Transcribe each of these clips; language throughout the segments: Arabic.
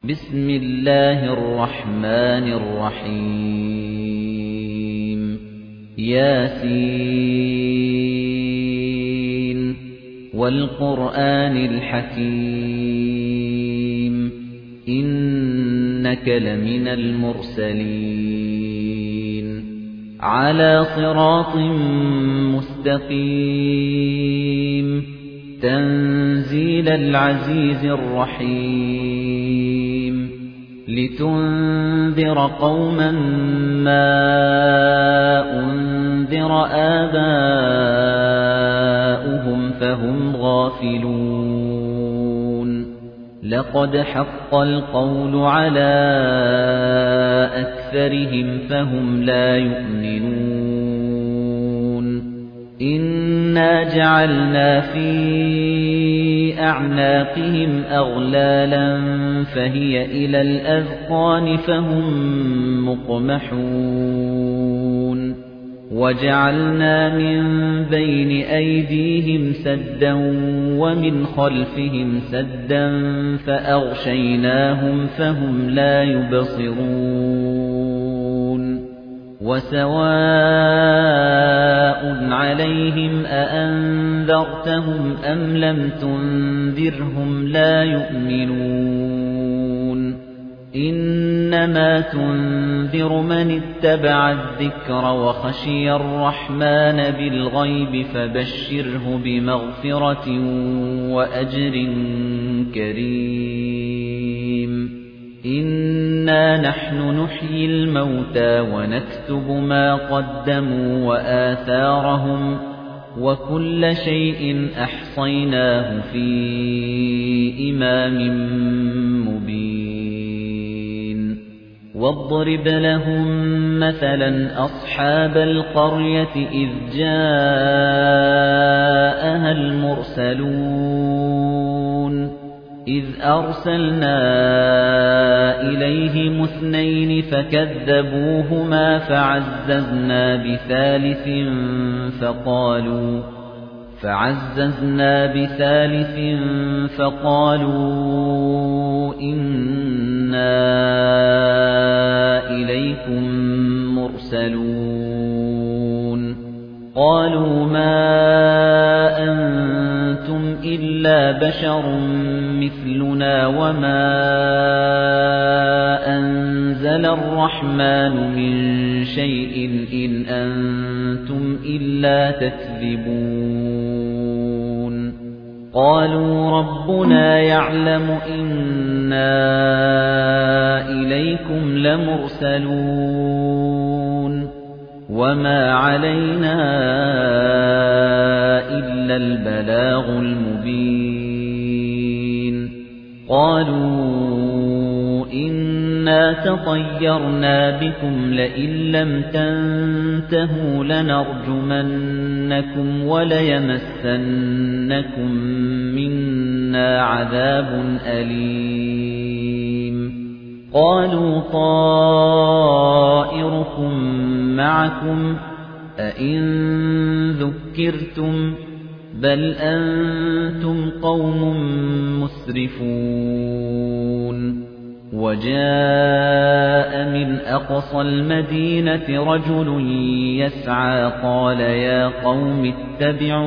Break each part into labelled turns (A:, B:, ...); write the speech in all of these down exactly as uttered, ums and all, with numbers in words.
A: بسم الله الرحمن الرحيم ياسين والقرآن الحكيم إنك لمن المرسلين على صراط مستقيم تنزيل العزيز الرحيم لتنذر قوما ما أنذر آباؤهم فهم غافلون لقد حق القول على أكثرهم فهم لا يؤمنون إنا جعلنا في أعناقهم أغلالا فهي إلى الأذقان فهم مقمحون وجعلنا من بين أيديهم سدا ومن خلفهم سدا فأغشيناهم فهم لا يبصرون وسواء عليهم أأنذرتهم أم لم تنذرهم لا يؤمنون إنما تنذر من اتبع الذكر وخشي الرحمن بالغيب فبشره بمغفرة وأجر كريم إنا نحن نحيي الموتى ونكتب ما قدموا وآثارهم وكل شيء أحصيناه في إمام مبين واضرب لهم مثلا أصحاب القرية إذ جاءها المرسلون إذ أرسلنا إليهم اثنين فكذبوهما فعززنا بثالث فقالوا فعززنا بثالث فقالوا إنا إليكم مرسلون قالوا ما أنتم إلا بشر مثلنا وما أنزل الرحمن من شيء إن أنتم إلا تكذبون قالوا ربنا يعلم إنا إليكم لمرسلون وما علينا إلا البلاغ المبين قالوا إنا تطيرنا بكم لئن لم تنتهوا لنرجمنكم وليمسنكم منا عذاب أليم قالوا طائركم معكم أئن ذكرتم بل أنتم قوم مسرفون وجاء من أقصى المدينة رجل يسعى قال يا قوم اتبعوا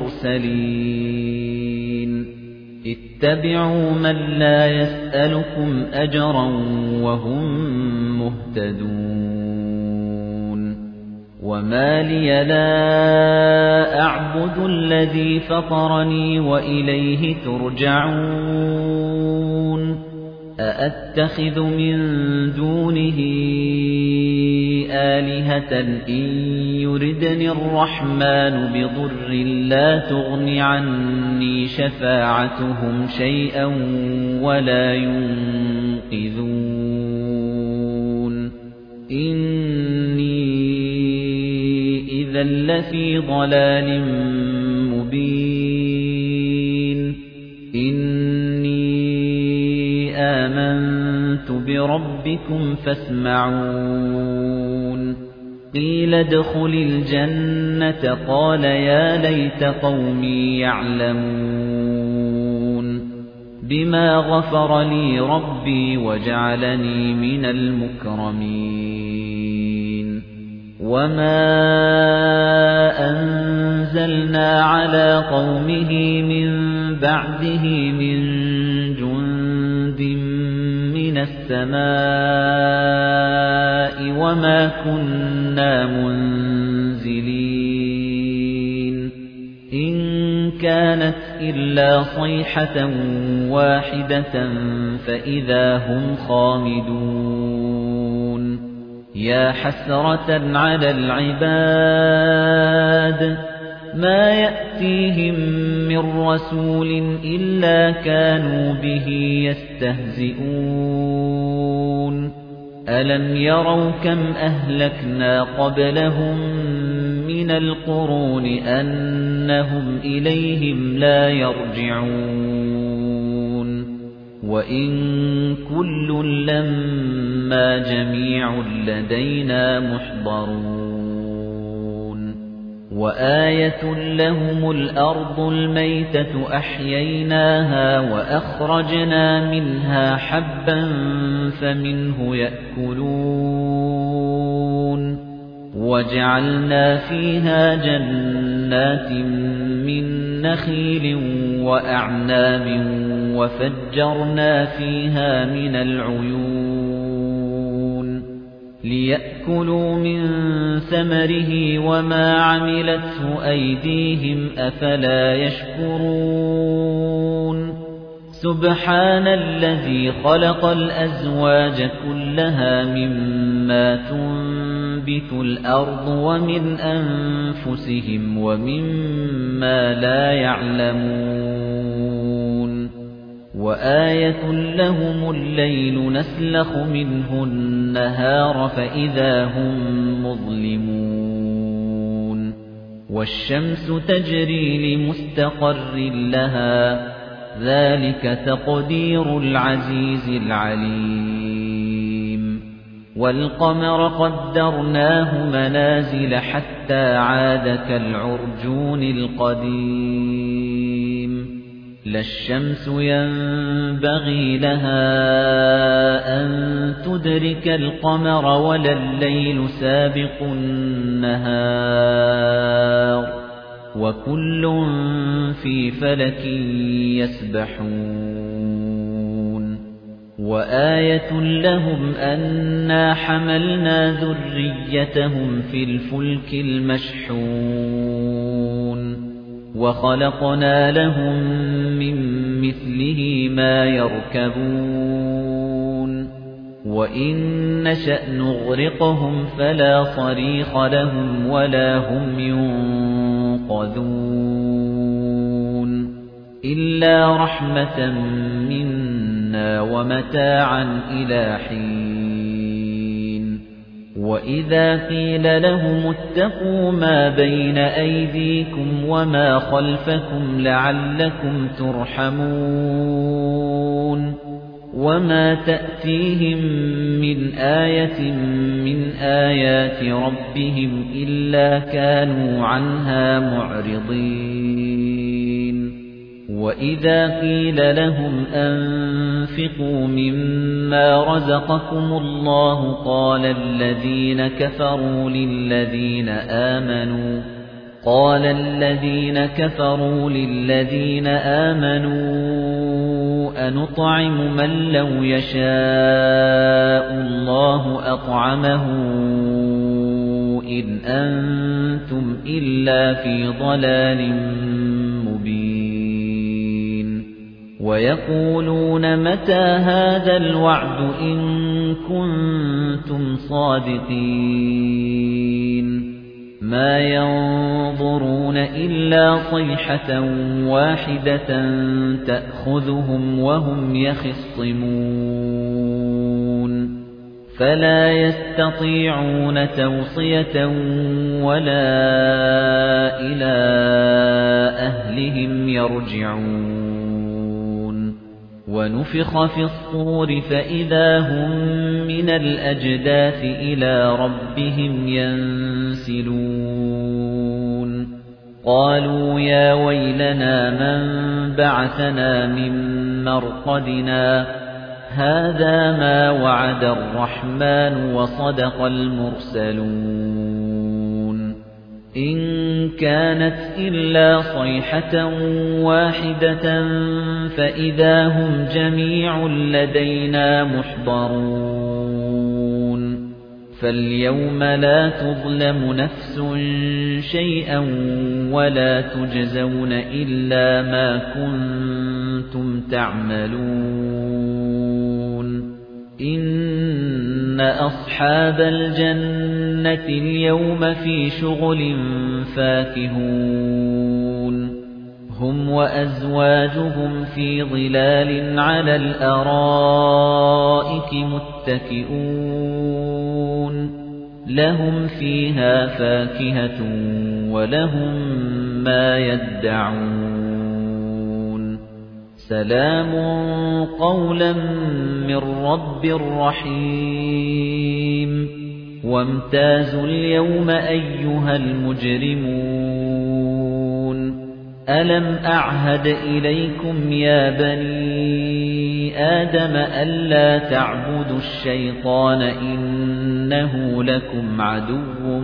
A: المرسلين اتبعوا من لا يسألكم أجرا وهم مهتدون وما لي لا أعبد الذي فطرني وإليه ترجعون أأتخذ من دونه آلهة إن يردني الرحمن بضر لا تغن عني شفاعتهم شيئا ولا ينقذون إني إذا لفي ضلال مبين إني آمنت بربكم فاسمعون قيل ادخل الجنة قال يا ليت قومي يعلمون بما غفر لي ربي وجعلني من المكرمين وما أنزلنا على قومه من بعده من جند من السماء وما كنا منزلين إن كانت إلا صيحة واحدة فإذا هم خامدون يا حسرة على العباد ما يأتيهم من رسول إلا كانوا به يستهزئون ألم يروا كم أهلكنا قبلهم من القرون أنهم إليهم لا يرجعون وإن كل لما جميع لدينا محضرون وآية لهم الأرض الميتة أحييناها وأخرجنا منها حبا فمنه يأكلون وجعلنا فيها جنات من نخيل وأعناب وفجرنا فيها من العيون ليأكلوا من ثمره وما عملته أيديهم أفلا يشكرون سبحان الذي خلق الأزواج كلها مما تنبت الأرض ومن أنفسهم ومما لا يعلمون وآية لهم الليل نسلخ منه النهار فإذا هم مظلمون والشمس تجري لمستقر لها ذلك تقدير العزيز العليم والقمر قدرناه منازل حتى عاد كالعرجون القديم لا الشمس ينبغي لها أن تدرك القمر ولا الليل سابق النهار وكل في فلك يسبحون وآية لهم أنا حملنا ذريتهم في الفلك المشحون وخلقنا لهم من مثله ما يركبون وإن نشأ نغرقهم فلا صريخ لهم ولا هم ينقذون إلا رحمة منا ومتاعا إلى حين وإذا قيل لهم اتقوا ما بين أيديكم وما خلفكم لعلكم ترحمون وما تأتيهم من آية من آيات ربهم إلا كانوا عنها معرضين وإذا قيل لهم أنفقوا مما رزقكم الله قال الذين كفروا للذين آمنوا قال الذين كفروا للذين آمنوا أنطعم من لو يشاء الله أطعمه إن أنتم إلا في ضلال مبين ويقولون متى هذا الوعد إن كنتم صادقين ما ينظرون إلا صيحة واحدة تأخذهم وهم يخصمون فلا يستطيعون توصية ولا إلى أهلهم يرجعون ونفخ في الصور فإذا هم من الأجداث إلى ربهم ينسلون قالوا يا ويلنا من بعثنا من مرقدنا هذا ما وعد الرحمن وصدق المرسلون إن كانت إلا صيحة واحدة فإذا هم جميع لدينا محضرون فاليوم لا تظلم نفس شيئا ولا تجزون إلا ما كنتم تعملون إن أصحاب الجنة اليوم في شغل فاكهون هم وأزواجهم في ظلال على الأرائك متكئون لهم فيها فاكهة ولهم ما يدعون سلام قولا من رب رحيم وامتازوا اليوم أيها المجرمون ألم أعهد إليكم يا بني آدم ألا تعبدوا الشيطان إنه لكم عدو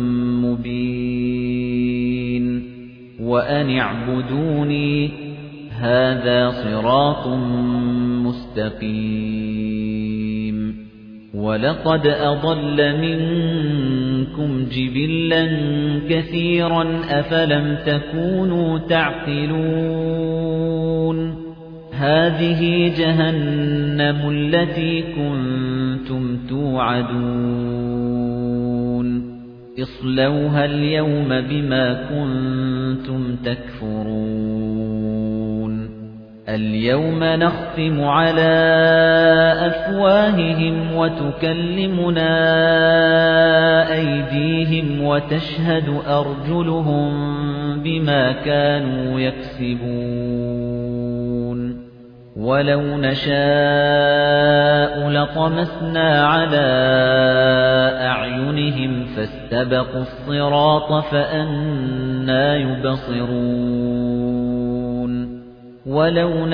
A: مبين وأن اعبدوني هذا صراط مستقيم ولقد أضل منكم جبلا كثيرا أفلم تكونوا تعقلون هذه جهنم التي كنتم توعدون اصلوها اليوم بما كنتم تكفرون اليوم نختم على أفواههم وتكلمنا أيديهم وتشهد أرجلهم بما كانوا يكسبون ولو نشاء لطمسنا على أعينهم فاستبقوا الصراط فأنى يبصرون ولو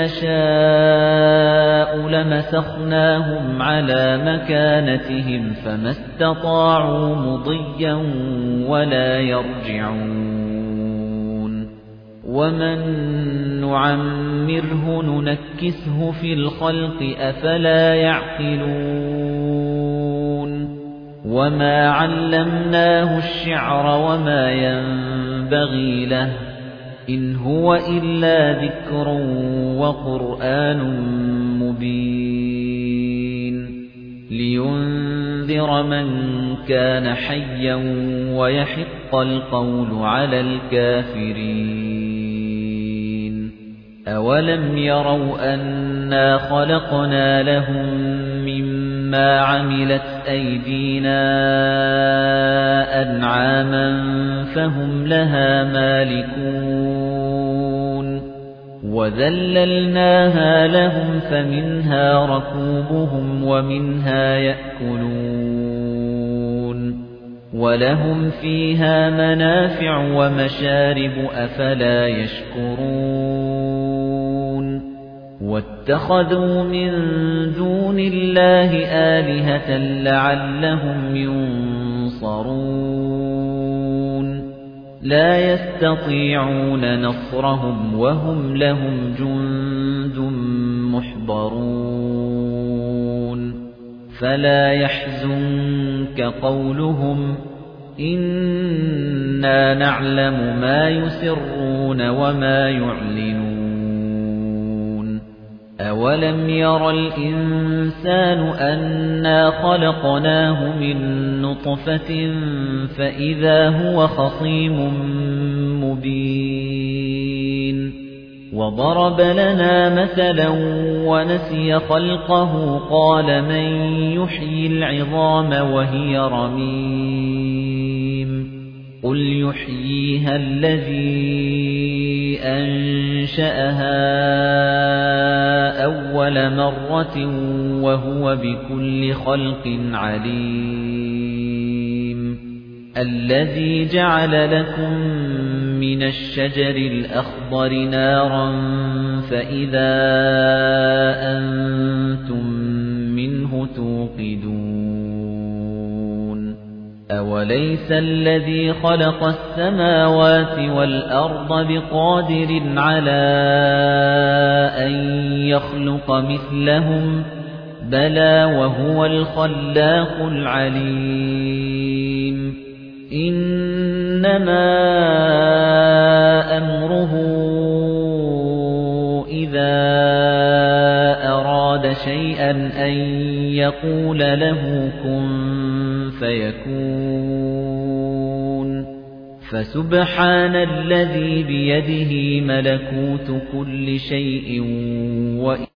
A: نشاء لمسخناهم على مكانتهم فما استطاعوا مضيا ولا يرجعون ومن نعمره ننكسه في الخلق أفلا يعقلون وما علمناه الشعر وما ينبغي له إن هو إلا ذكر وقرآن مبين لينذر من كان حيا ويحق القول على الكافرين أولم يروا أنا خلقنا لهم مما عملت أيدينا أنعاما فهم لها مالكون وذللناها لهم فمنها ركوبهم ومنها يأكلون ولهم فيها منافع ومشارب أفلا يشكرون واتخذوا من دون الله آلهة لعلهم ينصرون لا يستطيعون نصرهم وهم لهم جند محضرون فلا يحزنك قولهم إنا نعلم ما يسرون وما يعلنون أولم ير الإنسان أنا خلقناه من نطفة فإذا هو خصيم مبين وضرب لنا مثلا ونسي خلقه قال من يحيي العظام وهي رميم قل يحييها الذي أنشأها أول مرة وهو بكل خلق عليم الذي جعل لكم مِنَ الشَّجَرِ الْأَخْضَرِ نَارًا فَإِذَا أَنتُم مِّنْهُ تُوقِدُونَ أَوَلَيْسَ الَّذِي خَلَقَ السَّمَاوَاتِ وَالْأَرْضَ بِقَادِرٍ عَلَىٰ أَن يَخْلُقَ مِثْلَهُم ۚ بَلَىٰ وَهُوَ الْخَلَّاقُ الْعَلِيمُ إِنَّمَا أَمْرُهُ إِذَا أَرَادَ شَيْئًا أَن يَقُولَ لَهُ كُن فَيَكُونُ فَسُبْحَانَ الَّذِي بِيَدِهِ مَلَكُوتُ كُلِّ شَيْءٍ وَإِلَيْهِ